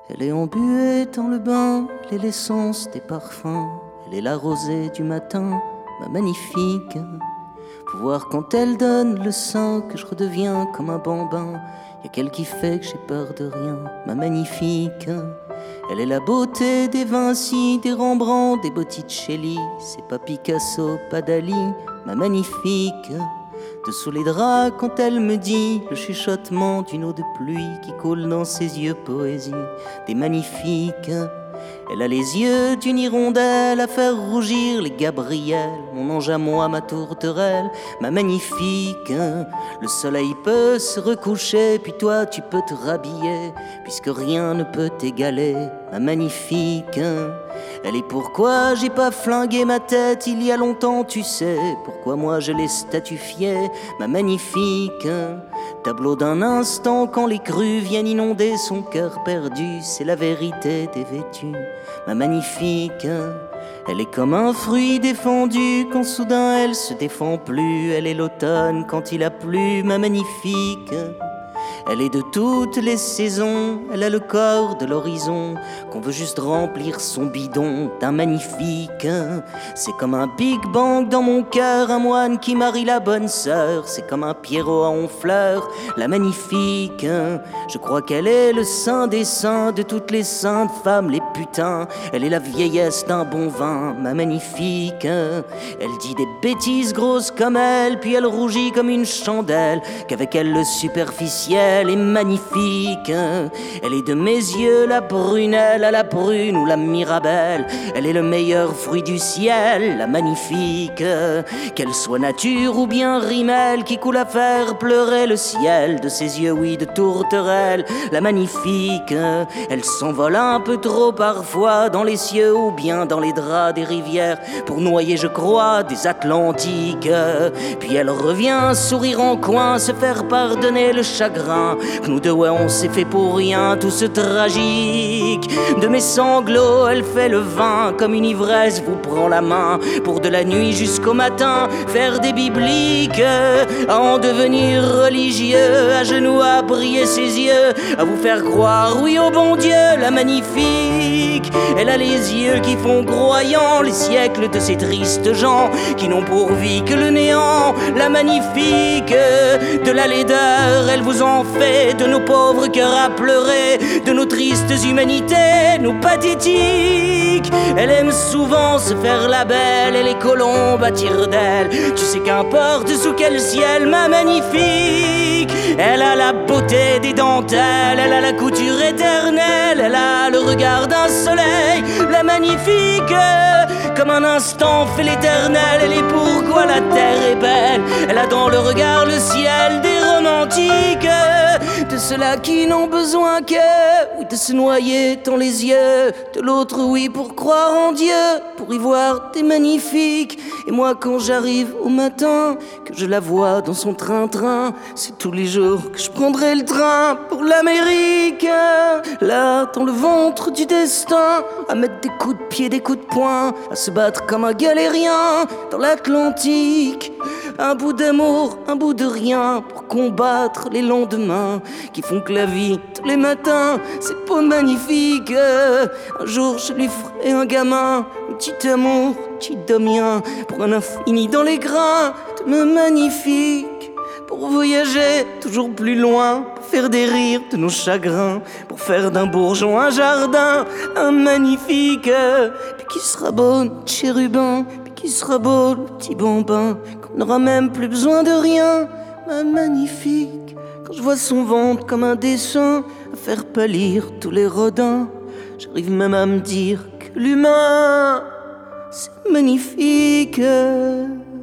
Elle est embuée dans le bain, elle est l'essence des parfums, elle est la rosée du matin, ma magnifique. Faut voir quand elle donne le sein que je redeviens comme un bambin. Y'a qu'elle qui fait que j'ai peur de rien, ma magnifique. Elle est la beauté des Vinci, des Rembrandt, des Botticelli. C'est pas Picasso, pas Dali, ma magnifique. Dessous les draps quand elle me dit le chuchotement d'une eau de pluie qui coule dans ses yeux, poésie des magnifiques. Elle a les yeux d'une hirondelle à faire rougir les Gabriel. Mon ange à moi, ma tourterelle, ma magnifique. Le soleil peut se recoucher, puis toi tu peux te rhabiller, puisque rien ne peut t'égaler, ma magnifique. Elle est pourquoi j'ai pas flingué ma tête il y a longtemps, tu sais. Pourquoi moi je l'ai statufié, ma magnifique. Tableau d'un instant quand les crues viennent inonder son cœur perdu. C'est la vérité dévêtue, ma magnifique. Elle est comme un fruit défendu quand soudain elle se défend plus. Elle est l'automne quand il a plu, ma magnifique. Elle est de toutes les saisons, elle a le corps de l'horizon, qu'on veut juste remplir son bidon d'un magnifique. C'est comme un Big Bang dans mon cœur, un moine qui marie la bonne sœur. C'est comme un Pierrot à Honfleur, la magnifique. Je crois qu'elle est le saint des saints de toutes les saintes femmes, les putains. Elle est la vieillesse d'un bon vin, ma magnifique. Elle dit des bêtises grosses comme elle, puis elle rougit comme une chandelle, qu'avec elle le superficiel est magnifique. Elle est de mes yeux la prunelle à la prune ou la mirabelle. Elle est le meilleur fruit du ciel, la magnifique. Qu'elle soit nature ou bien rimel qui coule à faire pleurer le ciel de ses yeux, oui, de tourterelle, la magnifique. Elle s'envole un peu trop parfois dans les cieux ou bien dans les draps des rivières pour noyer, je crois, des Atlantiques. Puis elle revient sourire en coin, se faire pardonner le chagrin que nous deux, ouais, on s'est fait pour rien, tout ce tragique. De mes sanglots, elle fait le vin, comme une ivresse vous prend la main, pour de la nuit jusqu'au matin, faire des bibliques, à en devenir religieux, à genoux à briller ses yeux, à vous faire croire, oui, au bon Dieu, la magnifique. Elle a les yeux qui font croyants les siècles de ces tristes gens qui n'ont pour vie que le néant, la magnifique. De la laideur, elle vous en fait, de nos pauvres cœurs à pleurer, de nos tristes humanités, nos pathétiques. Elle aime souvent se faire la belle et les colombes à tire d'elle. Tu sais qu'importe sous quel ciel, ma magnifique. Elle a la beauté des dentelles, elle a la couture éternelle, elle a le regard d'un soleil, la magnifique. Comme un instant fait l'éternel, elle est pourquoi la terre est belle. Elle a dans le regard le ciel des romantiques, de ceux-là qui n'ont besoin que, oui, de se noyer dans les yeux de l'autre, oui, pour croire en Dieu, pour y voir des magnifiques. Et moi quand j'arrive au matin, que je la vois dans son train-train, c'est tous les jours que je prendrai le train pour l'Amérique. Là, dans le ventre du destin, à mettre des coups de pied, des coups de poing, à se battre comme un galérien dans l'Atlantique. Un bout d'amour, un bout de rien, pour combattre les lendemains qui font que la vie, tous les matins, c'est pas magnifique. Un jour je lui ferai un gamin, un petit amour, petit domien, pour un infini dans les grains de ma magnifique. Pour voyager toujours plus loin, pour faire des rires de nos chagrins, pour faire d'un bourgeon un jardin, un magnifique. Puis qui sera beau, notre chérubin, puis qui sera beau, le petit bambin, qu'on n'aura même plus besoin de rien, ma magnifique. Quand je vois son ventre comme un dessin, à faire pâlir tous les rodins, j'arrive même à me dire que l'humain, c'est magnifique.